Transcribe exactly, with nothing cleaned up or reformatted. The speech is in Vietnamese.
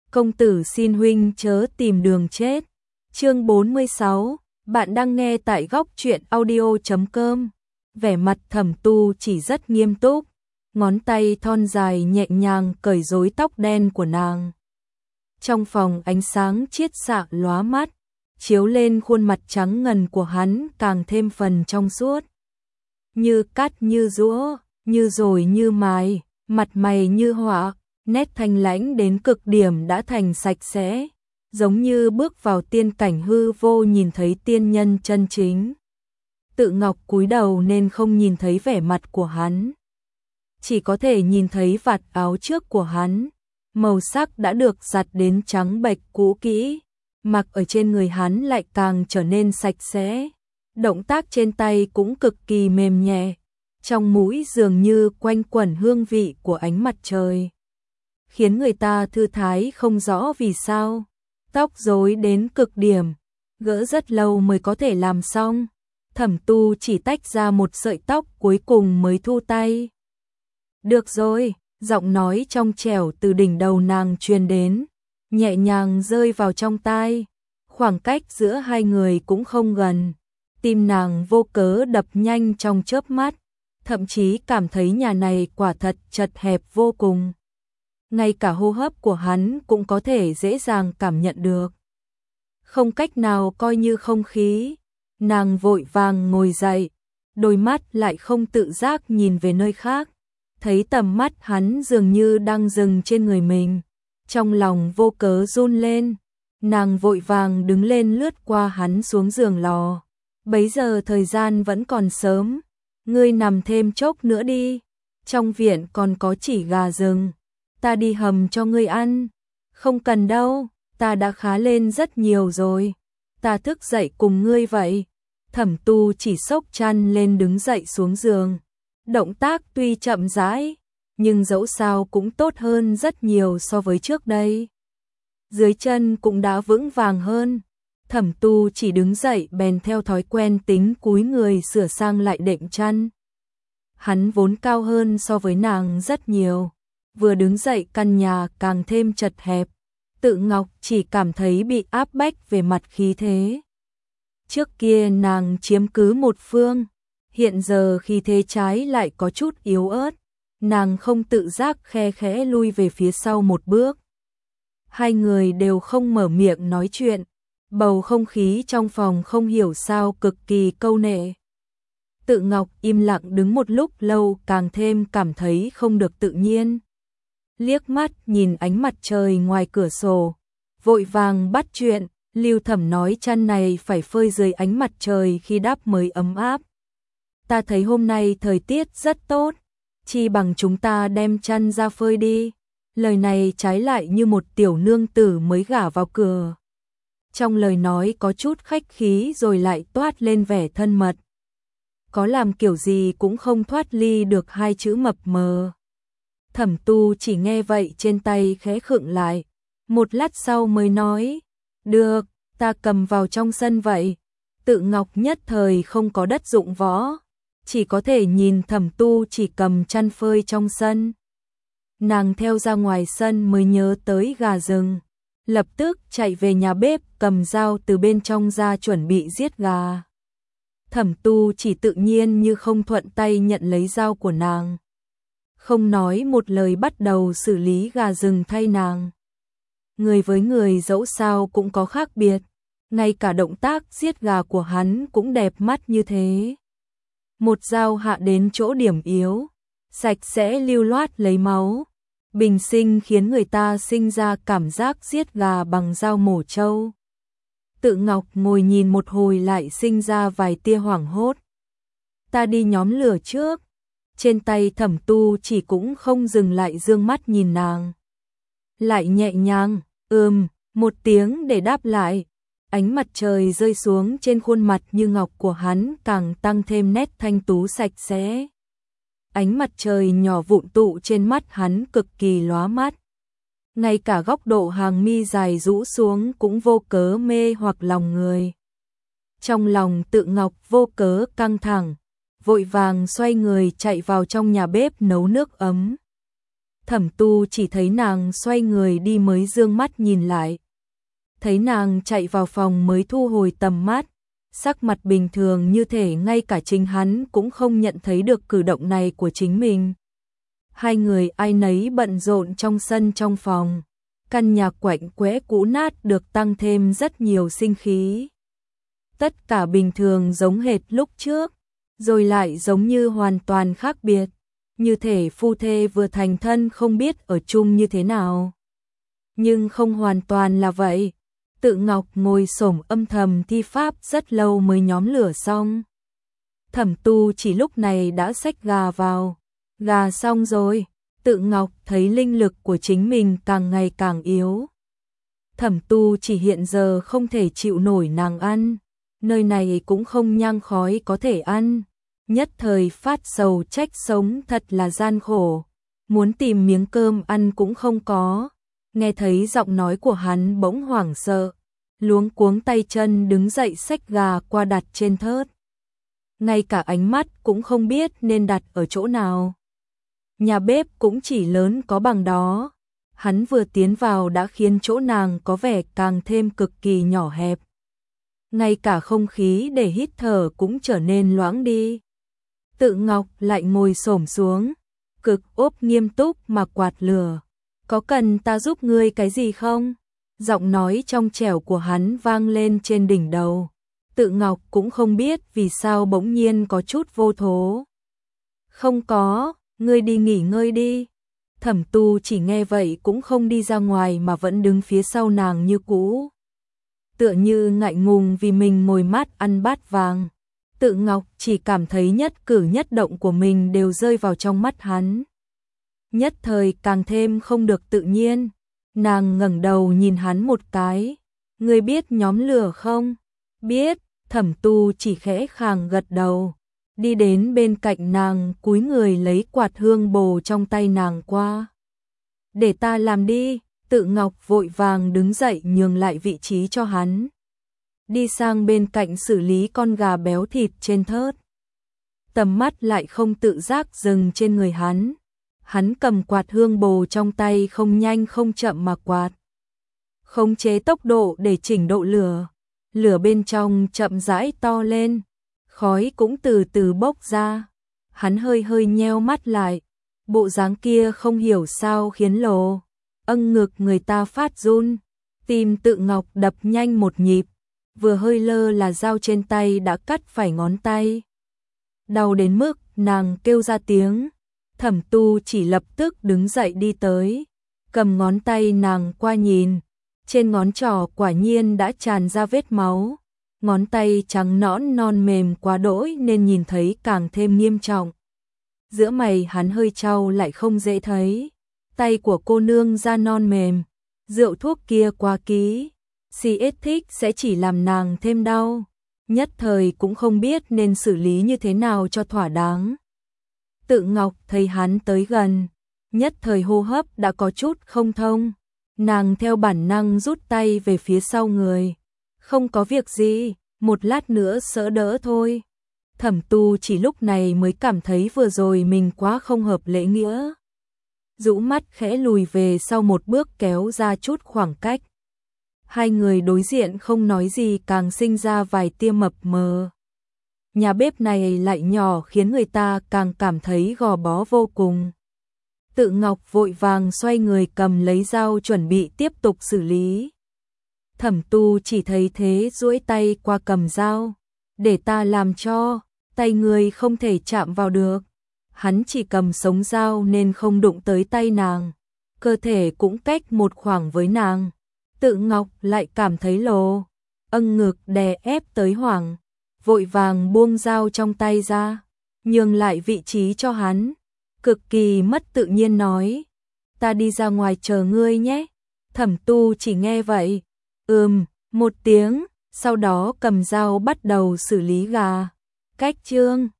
công tử xin huynh chớ tìm đường chết. Chương bốn mươi sáu, bạn đang nghe tại góc truyện audio chấm com. Vẻ mặt Thẩm Tu chỉ rất nghiêm túc, ngón tay thon dài nhẹ nhàng cởi rối tóc đen của nàng. Trong phòng ánh sáng chiết xạ lóa mắt, chiếu lên khuôn mặt trắng ngần của hắn càng thêm phần trong suốt. Như cắt như giũa, như dồi như mài, mặt mày như họa, nét thanh lãnh đến cực điểm đã thành sạch sẽ, giống như bước vào tiên cảnh hư vô nhìn thấy tiên nhân chân chính. Tự Ngọc cúi đầu nên không nhìn thấy vẻ mặt của hắn, chỉ có thể nhìn thấy vạt áo trước của hắn, màu sắc đã được giặt đến trắng bệch cũ kỹ, mặc ở trên người hắn lại càng trở nên sạch sẽ, động tác trên tay cũng cực kỳ mềm nhẹ, trong mũi dường như quanh quẩn hương vị của ánh mặt trời, khiến người ta thư thái không rõ vì sao. Tóc rối đến cực điểm, gỡ rất lâu mới có thể làm xong. Thẩm Tu chỉ tách ra một sợi tóc cuối cùng mới thu tay. Được rồi, giọng nói trong trẻo từ đỉnh đầu nàng truyền đến, nhẹ nhàng rơi vào trong tai. Khoảng cách giữa hai người cũng không gần, tim nàng vô cớ đập nhanh trong chớp mắt, thậm chí cảm thấy nhà này quả thật chật hẹp vô cùng. Ngay cả hô hấp của hắn cũng có thể dễ dàng cảm nhận được. Không cách nào coi như không khí, nàng vội vàng ngồi dậy, đôi mắt lại không tự giác nhìn về nơi khác, thấy tầm mắt hắn dường như đang dừng trên người mình, trong lòng vô cớ run lên, nàng vội vàng đứng lên lướt qua hắn xuống giường lò. Bấy giờ thời gian vẫn còn sớm, ngươi nằm thêm chốc nữa đi, trong viện còn có chỉ gà rừng, ta đi hầm cho ngươi ăn. Không cần đâu, ta đã khá lên rất nhiều rồi, ta thức dậy cùng ngươi vậy. Thẩm Tu chỉ xốc chăn lên đứng dậy xuống giường, động tác tuy chậm rãi, nhưng dẫu sao cũng tốt hơn rất nhiều so với trước đây. Dưới chân cũng đã vững vàng hơn, Thẩm Tu chỉ đứng dậy bèn theo thói quen tính cúi người sửa sang lại đệm chăn. Hắn vốn cao hơn so với nàng rất nhiều, vừa đứng dậy căn nhà càng thêm chật hẹp, Tự Ngọc chỉ cảm thấy bị áp bách về mặt khí thế. Trước kia nàng chiếm cứ một phương, hiện giờ khí thế trái lại có chút yếu ớt, nàng không tự giác khe khẽ lui về phía sau một bước. Hai người đều không mở miệng nói chuyện, bầu không khí trong phòng không hiểu sao cực kỳ câu nệ. Tự Ngọc im lặng đứng một lúc lâu càng thêm cảm thấy không được tự nhiên. Liếc mắt nhìn ánh mặt trời ngoài cửa sổ, vội vàng bắt chuyện, Lưu Thẩm nói chăn này phải phơi dưới ánh mặt trời khi đắp mới ấm áp. Ta thấy hôm nay thời tiết rất tốt, chi bằng chúng ta đem chăn ra phơi đi. Lời này trái lại như một tiểu nương tử mới gả vào cửa. Trong lời nói có chút khách khí rồi lại toát lên vẻ thân mật. Có làm kiểu gì cũng không thoát ly được hai chữ mập mờ. Thẩm Tu chỉ nghe vậy trên tay khẽ khựng lại, một lát sau mới nói, được, ta cầm vào trong sân vậy. Tự Ngọc nhất thời không có đất dụng võ, chỉ có thể nhìn Thẩm Tu chỉ cầm chăn phơi trong sân. Nàng theo ra ngoài sân mới nhớ tới gà rừng, lập tức chạy về nhà bếp cầm dao từ bên trong ra chuẩn bị giết gà. Thẩm Tu chỉ tự nhiên như không thuận tay nhận lấy dao của nàng, không nói một lời bắt đầu xử lý gà rừng thay nàng. Người với người dẫu sao cũng có khác biệt, ngay cả động tác giết gà của hắn cũng đẹp mắt như thế. Một dao hạ đến chỗ điểm yếu, sạch sẽ lưu loát lấy máu, bình sinh khiến người ta sinh ra cảm giác giết gà bằng dao mổ trâu. Tự Ngọc ngồi nhìn một hồi lại sinh ra vài tia hoảng hốt. Ta đi nhóm lửa trước. Trên tay Thẩm Tu chỉ cũng không dừng lại dương mắt nhìn nàng. Lại nhẹ nhàng, ừm, một tiếng để đáp lại. Ánh mặt trời rơi xuống trên khuôn mặt như ngọc của hắn càng tăng thêm nét thanh tú sạch sẽ. Ánh mặt trời nhỏ vụn tụ trên mắt hắn cực kỳ lóa mắt. Ngay cả góc độ hàng mi dài rũ xuống cũng vô cớ mê hoặc lòng người. Trong lòng Tự Ngọc vô cớ căng thẳng, vội vàng xoay người chạy vào trong nhà bếp nấu nước ấm. Thẩm Tu chỉ thấy nàng xoay người đi mới dương mắt nhìn lại. Thấy nàng chạy vào phòng mới thu hồi tầm mắt, sắc mặt bình thường như thể ngay cả chính hắn cũng không nhận thấy được cử động này của chính mình. Hai người ai nấy bận rộn trong sân trong phòng, căn nhà quạnh quẽ cũ nát được tăng thêm rất nhiều sinh khí. Tất cả bình thường giống hệt lúc trước, rồi lại giống như hoàn toàn khác biệt, như thể phu thê vừa thành thân không biết ở chung như thế nào. Nhưng không hoàn toàn là vậy. Tự Ngọc ngồi xổm âm thầm thi pháp rất lâu mới nhóm lửa xong. Thẩm Tu chỉ lúc này đã xách gà vào. Gà xong rồi, Tự Ngọc thấy linh lực của chính mình càng ngày càng yếu. Thẩm Tu chỉ hiện giờ không thể chịu nổi nàng ăn, nơi này cũng không nhang khói có thể ăn. Nhất thời phát sầu trách sống thật là gian khổ, muốn tìm miếng cơm ăn cũng không có. Nghe thấy giọng nói của hắn bỗng hoảng sợ, luống cuống tay chân đứng dậy xách gà qua đặt trên thớt. Ngay cả ánh mắt cũng không biết nên đặt ở chỗ nào. Nhà bếp cũng chỉ lớn có bằng đó. Hắn vừa tiến vào đã khiến chỗ nàng có vẻ càng thêm cực kỳ nhỏ hẹp. Ngay cả không khí để hít thở cũng trở nên loãng đi. Tự Ngọc lại ngồi xổm xuống, cực ốp nghiêm túc mà quạt lửa. Có cần ta giúp ngươi cái gì không? Giọng nói trong trẻo của hắn vang lên trên đỉnh đầu. Tự Ngọc cũng không biết vì sao bỗng nhiên có chút vô thố. Không có, ngươi đi nghỉ ngơi đi. Thẩm Tu chỉ nghe vậy cũng không đi ra ngoài mà vẫn đứng phía sau nàng như cũ. Tựa như ngại ngùng vì mình ngồi mát ăn bát vàng. Tự Ngọc chỉ cảm thấy nhất cử nhất động của mình đều rơi vào trong mắt hắn. Nhất thời càng thêm không được tự nhiên. Nàng ngẩng đầu nhìn hắn một cái. Ngươi biết nhóm lửa không? Biết. Thẩm Tu chỉ khẽ khàng gật đầu. Đi đến bên cạnh nàng cúi người lấy quạt hương bồ trong tay nàng qua. Để ta làm đi. Tự Ngọc vội vàng đứng dậy nhường lại vị trí cho hắn. Đi sang bên cạnh xử lý con gà béo thịt trên thớt. Tầm mắt lại không tự giác dừng trên người hắn. Hắn cầm quạt hương bồ trong tay không nhanh không chậm mà quạt. Khống chế tốc độ để chỉnh độ lửa. Lửa bên trong chậm rãi to lên. Khói cũng từ từ bốc ra. Hắn hơi hơi nheo mắt lại. Bộ dáng kia không hiểu sao khiến lồ âng ngực người ta phát run. Tim Tự Ngọc đập nhanh một nhịp. Vừa hơi lơ là dao trên tay đã cắt phải ngón tay. Đau đến mức nàng kêu ra tiếng. Thẩm Tu chỉ lập tức đứng dậy đi tới, cầm ngón tay nàng qua nhìn. Trên ngón trỏ quả nhiên đã tràn ra vết máu. Ngón tay trắng nõn non mềm quá đỗi nên nhìn thấy càng thêm nghiêm trọng. Giữa mày hắn hơi chau lại không dễ thấy. Tay của cô nương da non mềm. Rượu thuốc kia quá ký. Si ít thích sẽ chỉ làm nàng thêm đau. Nhất thời cũng không biết nên xử lý như thế nào cho thỏa đáng. Tự Ngọc thấy hắn tới gần. Nhất thời hô hấp đã có chút không thông. Nàng theo bản năng rút tay về phía sau người. Không có việc gì, một lát nữa sỡ đỡ thôi. Thẩm Tu chỉ lúc này mới cảm thấy vừa rồi mình quá không hợp lễ nghĩa. Rũ mắt khẽ lùi về sau một bước kéo ra chút khoảng cách. Hai người đối diện không nói gì càng sinh ra vài tia mập mờ. Nhà bếp này lại nhỏ khiến người ta càng cảm thấy gò bó vô cùng. Tự Ngọc vội vàng xoay người cầm lấy dao chuẩn bị tiếp tục xử lý. Thẩm Tu chỉ thấy thế duỗi tay qua cầm dao. Để ta làm cho, tay người không thể chạm vào được. Hắn chỉ cầm sống dao nên không đụng tới tay nàng. Cơ thể cũng cách một khoảng với nàng. Tự Ngọc lại cảm thấy lồ âng ngực đè ép tới hoảng. Vội vàng buông dao trong tay ra, nhường lại vị trí cho hắn. Cực kỳ mất tự nhiên nói. Ta đi ra ngoài chờ ngươi nhé. Thẩm Tu chỉ nghe vậy. Ừm, một tiếng, sau đó cầm dao bắt đầu xử lý gà. Cách chương